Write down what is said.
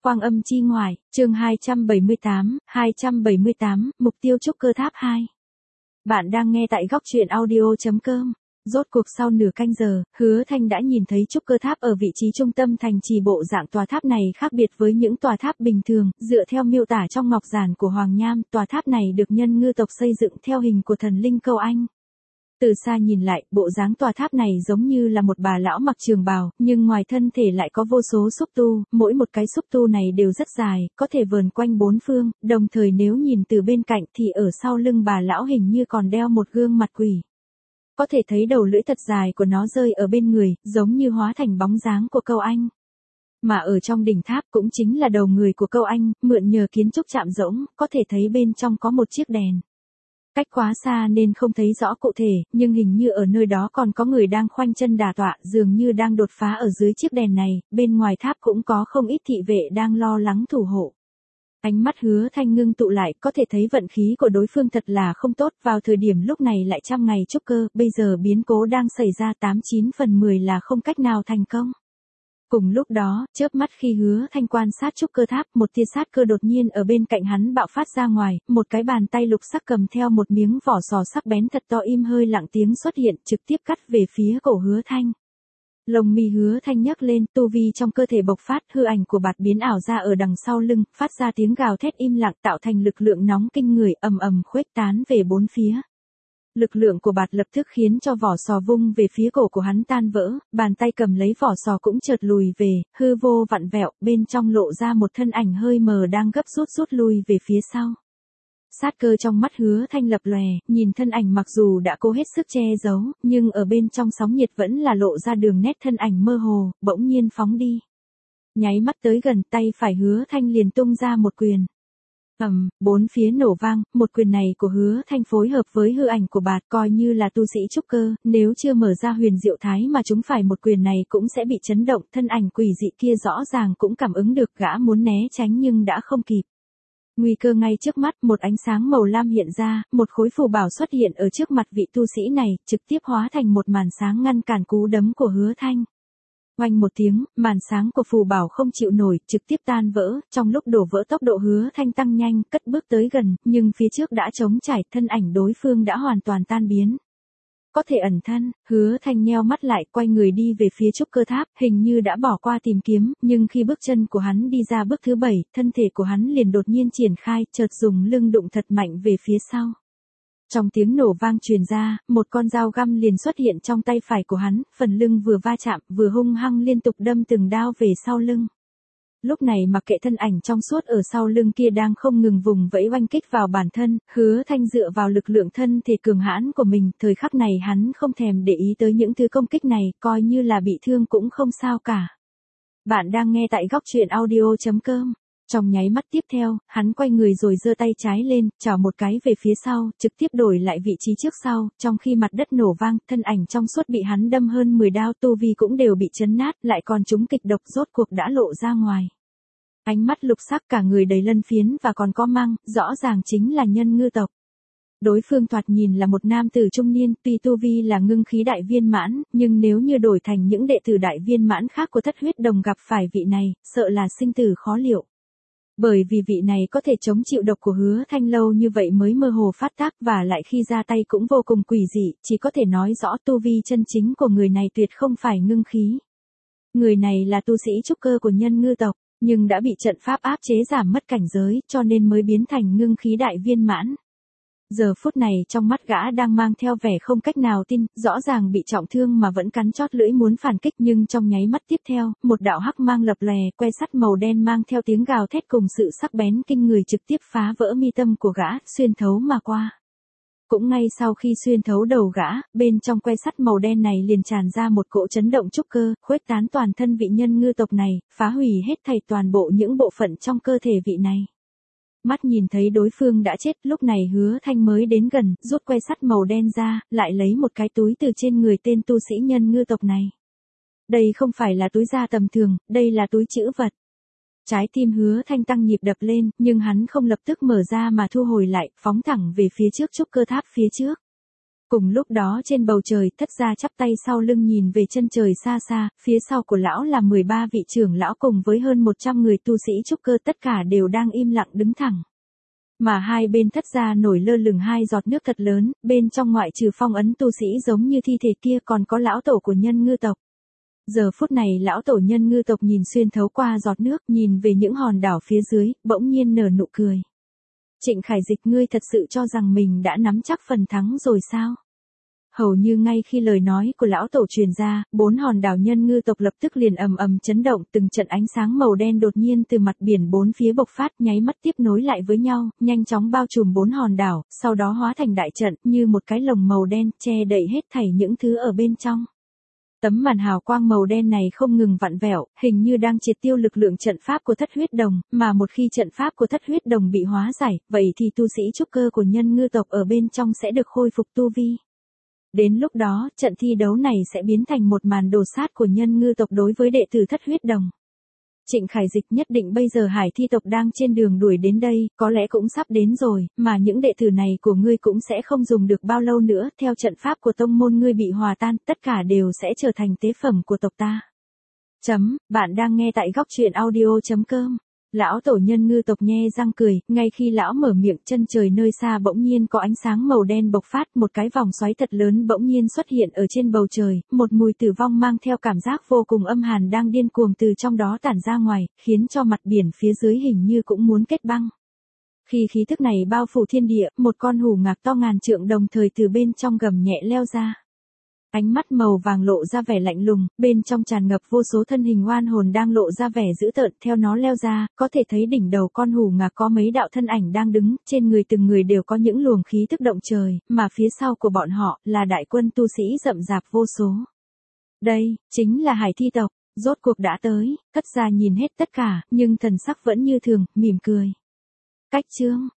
Quang âm chi ngoại, chương 278, mục tiêu trúc cơ tháp 2. Bạn đang nghe tại góc truyện audio.com. Rốt cuộc sau nửa canh giờ, Hứa Thanh đã nhìn thấy trúc cơ tháp ở vị trí trung tâm thành trì. Bộ dạng tòa tháp này khác biệt với những tòa tháp bình thường, dựa theo miêu tả trong ngọc giản của Hoàng Nham, tòa tháp này được nhân ngư tộc xây dựng theo hình của thần linh Câu Anh. Từ xa nhìn lại, bộ dáng tòa tháp này giống như là một bà lão mặc trường bào, nhưng ngoài thân thể lại có vô số xúc tu, mỗi một cái xúc tu này đều rất dài, có thể vờn quanh bốn phương, đồng thời nếu nhìn từ bên cạnh thì ở sau lưng bà lão hình như còn đeo một gương mặt quỷ. Có thể thấy đầu lưỡi thật dài của nó rơi ở bên người, giống như hóa thành bóng dáng của Câu Anh. Mà ở trong đỉnh tháp cũng chính là đầu người của Câu Anh, mượn nhờ kiến trúc chạm rỗng, có thể thấy bên trong có một chiếc đèn. Cách quá xa nên không thấy rõ cụ thể, nhưng hình như ở nơi đó còn có người đang khoanh chân đả tọa, dường như đang đột phá ở dưới chiếc đèn này, bên ngoài tháp cũng có không ít thị vệ đang lo lắng thủ hộ. Ánh mắt Hứa Thanh ngưng tụ lại, có thể thấy vận khí của đối phương thật là không tốt, vào thời điểm lúc này lại 100 ngày trúc cơ, bây giờ biến cố đang xảy ra 89 phần 10 là không cách nào thành công. Cùng lúc đó, chớp mắt khi Hứa Thanh quan sát trúc cơ tháp, một tia sát cơ đột nhiên ở bên cạnh hắn bạo phát ra ngoài, một cái bàn tay lục sắc cầm theo một miếng vỏ sò sắc bén thật to im hơi lặng tiếng xuất hiện, trực tiếp cắt về phía cổ Hứa Thanh. Lông mi Hứa Thanh nhấc lên, tu vi trong cơ thể bộc phát, hư ảnh của bạt biến ảo ra ở đằng sau lưng, phát ra tiếng gào thét im lặng tạo thành lực lượng nóng kinh người, ầm ầm khuếch tán về bốn phía. Lực lượng của bạt lập tức khiến cho vỏ sò vung về phía cổ của hắn tan vỡ, bàn tay cầm lấy vỏ sò cũng chợt lùi về, hư vô vặn vẹo, bên trong lộ ra một thân ảnh hơi mờ đang gấp rút lui về phía sau. Sát cơ trong mắt Hứa Thanh lập lòe, nhìn thân ảnh mặc dù đã cố hết sức che giấu, nhưng ở bên trong sóng nhiệt vẫn là lộ ra đường nét thân ảnh mơ hồ, bỗng nhiên phóng đi. Nháy mắt tới gần, tay phải Hứa Thanh liền tung ra một quyền. Bốn phía nổ vang, một quyền này của Hứa Thanh phối hợp với hư ảnh của bạt coi như là tu sĩ trúc cơ, nếu chưa mở ra huyền diệu thái mà chúng phải một quyền này cũng sẽ bị chấn động, thân ảnh quỷ dị kia rõ ràng cũng cảm ứng được, gã muốn né tránh nhưng đã không kịp. Nguy cơ ngay trước mắt, một ánh sáng màu lam hiện ra, một khối phù bảo xuất hiện ở trước mặt vị tu sĩ này, trực tiếp hóa thành một màn sáng ngăn cản cú đấm của Hứa Thanh. Oanh một tiếng, màn sáng của phù bảo không chịu nổi, trực tiếp tan vỡ, trong lúc đổ vỡ tốc độ Hứa Thanh tăng nhanh, cất bước tới gần, nhưng phía trước đã trống trải, thân ảnh đối phương đã hoàn toàn tan biến. Có thể ẩn thân, Hứa Thanh nheo mắt lại, quay người đi về phía trúc cơ tháp, hình như đã bỏ qua tìm kiếm, nhưng khi bước chân của hắn đi ra bước thứ 7, thân thể của hắn liền đột nhiên triển khai, chợt dùng lưng đụng thật mạnh về phía sau. Trong tiếng nổ vang truyền ra, một con dao găm liền xuất hiện trong tay phải của hắn, phần lưng vừa va chạm, vừa hung hăng liên tục đâm từng đao về sau lưng. Lúc này mặc kệ thân ảnh trong suốt ở sau lưng kia đang không ngừng vùng vẫy oanh kích vào bản thân, Hứa Thanh dựa vào lực lượng thân thể cường hãn của mình, thời khắc này hắn không thèm để ý tới những thứ công kích này, coi như là bị thương cũng không sao cả. Bạn đang nghe tại góc truyện audio.com. Trong nháy mắt tiếp theo, hắn quay người rồi giơ tay trái lên, chảo một cái về phía sau, trực tiếp đổi lại vị trí trước sau, trong khi mặt đất nổ vang, thân ảnh trong suốt bị hắn đâm hơn 10 đao, tu vi cũng đều bị chấn nát, lại còn trúng kịch độc rốt cuộc đã lộ ra ngoài. Ánh mắt lục sắc, cả người đầy lân phiến và còn có măng, rõ ràng chính là nhân ngư tộc. Đối phương thoạt nhìn là một nam tử trung niên, tuy tu vi là ngưng khí đại viên mãn, nhưng nếu như đổi thành những đệ tử đại viên mãn khác của Thất Huyết Đồng gặp phải vị này, sợ là sinh tử khó liệu. Bởi vì vị này có thể chống chịu độc của Hứa Thanh lâu như vậy mới mơ hồ phát tác, và lại khi ra tay cũng vô cùng quỷ dị, chỉ có thể nói rõ tu vi chân chính của người này tuyệt không phải ngưng khí. Người này là tu sĩ trúc cơ của nhân ngư tộc, nhưng đã bị trận pháp áp chế giảm mất cảnh giới, cho nên mới biến thành ngưng khí đại viên mãn. Giờ phút này trong mắt gã đang mang theo vẻ không cách nào tin, rõ ràng bị trọng thương mà vẫn cắn chót lưỡi muốn phản kích, nhưng trong nháy mắt tiếp theo, một đạo hắc mang lập lòe, que sắt màu đen mang theo tiếng gào thét cùng sự sắc bén kinh người trực tiếp phá vỡ mi tâm của gã, xuyên thấu mà qua. Cũng ngay sau khi xuyên thấu đầu gã, bên trong que sắt màu đen này liền tràn ra một cỗ chấn động trúc cơ, khuếch tán toàn thân vị nhân ngư tộc này, phá hủy hết thảy toàn bộ những bộ phận trong cơ thể vị này. Mắt nhìn thấy đối phương đã chết, lúc này Hứa Thanh mới đến gần, rút que sắt màu đen ra, lại lấy một cái túi từ trên người tên tu sĩ nhân ngư tộc này. Đây không phải là túi da tầm thường, đây là túi trữ vật. Trái tim Hứa Thanh tăng nhịp đập lên, nhưng hắn không lập tức mở ra mà thu hồi lại, phóng thẳng về phía trước trúc cơ tháp phía trước. Cùng lúc đó trên bầu trời, Thất gia chắp tay sau lưng nhìn về chân trời xa xa, phía sau của lão là 13 vị trưởng lão cùng với hơn 100 người tu sĩ trúc cơ, tất cả đều đang im lặng đứng thẳng. Mà hai bên Thất gia nổi lơ lửng hai giọt nước thật lớn, bên trong ngoại trừ phong ấn tu sĩ giống như thi thể kia còn có lão tổ của Nhân Ngư tộc. Giờ phút này lão tổ Nhân Ngư tộc nhìn xuyên thấu qua giọt nước, nhìn về những hòn đảo phía dưới, bỗng nhiên nở nụ cười. Trịnh Khải Dịch, ngươi thật sự cho rằng mình đã nắm chắc phần thắng rồi sao? Hầu như ngay khi lời nói của lão tổ truyền ra, 4 hòn đảo Nhân Ngư tộc lập tức liền ầm ầm chấn động, từng trận ánh sáng màu đen đột nhiên từ mặt biển bốn phía bộc phát, nháy mắt tiếp nối lại với nhau, nhanh chóng bao trùm 4 hòn đảo, sau đó hóa thành đại trận, như một cái lồng màu đen, che đậy hết thảy những thứ ở bên trong. Tấm màn hào quang màu đen này không ngừng vặn vẹo, hình như đang triệt tiêu lực lượng trận pháp của Thất Huyết Đồng, mà một khi trận pháp của Thất Huyết Đồng bị hóa giải, vậy thì tu sĩ trúc cơ của Nhân Ngư tộc ở bên trong sẽ được khôi phục tu vi. Đến lúc đó, trận thi đấu này sẽ biến thành một màn đồ sát của Nhân Ngư tộc đối với đệ tử Thất Huyết Đồng. Trịnh Khải Dịch, nhất định bây giờ Hải Thi tộc đang trên đường đuổi đến đây, có lẽ cũng sắp đến rồi, mà những đệ tử này của ngươi cũng sẽ không dùng được bao lâu nữa, theo trận pháp của tông môn ngươi bị hòa tan, tất cả đều sẽ trở thành tế phẩm của tộc ta. Bạn đang nghe tại góc truyện audio.com. Lão tổ Nhân Ngư tộc nhe răng cười, ngay khi lão mở miệng, chân trời nơi xa bỗng nhiên có ánh sáng màu đen bộc phát, một cái vòng xoáy thật lớn bỗng nhiên xuất hiện ở trên bầu trời, một mùi tử vong mang theo cảm giác vô cùng âm hàn đang điên cuồng từ trong đó tản ra ngoài, khiến cho mặt biển phía dưới hình như cũng muốn kết băng. Khi khí thức này bao phủ thiên địa, một con hủ ngạc to ngàn trượng đồng thời từ bên trong gầm nhẹ leo ra. Ánh mắt màu vàng lộ ra vẻ lạnh lùng, bên trong tràn ngập vô số thân hình oan hồn đang lộ ra vẻ dữ tợn, theo nó leo ra, có thể thấy đỉnh đầu con hủ ngạc có mấy đạo thân ảnh đang đứng, trên người từng người đều có những luồng khí tức động trời, mà phía sau của bọn họ là đại quân tu sĩ rậm rạp vô số. Đây, chính là Hải Thi tộc, rốt cuộc đã tới, Thất gia nhìn hết tất cả, nhưng thần sắc vẫn như thường, mỉm cười. Cách chương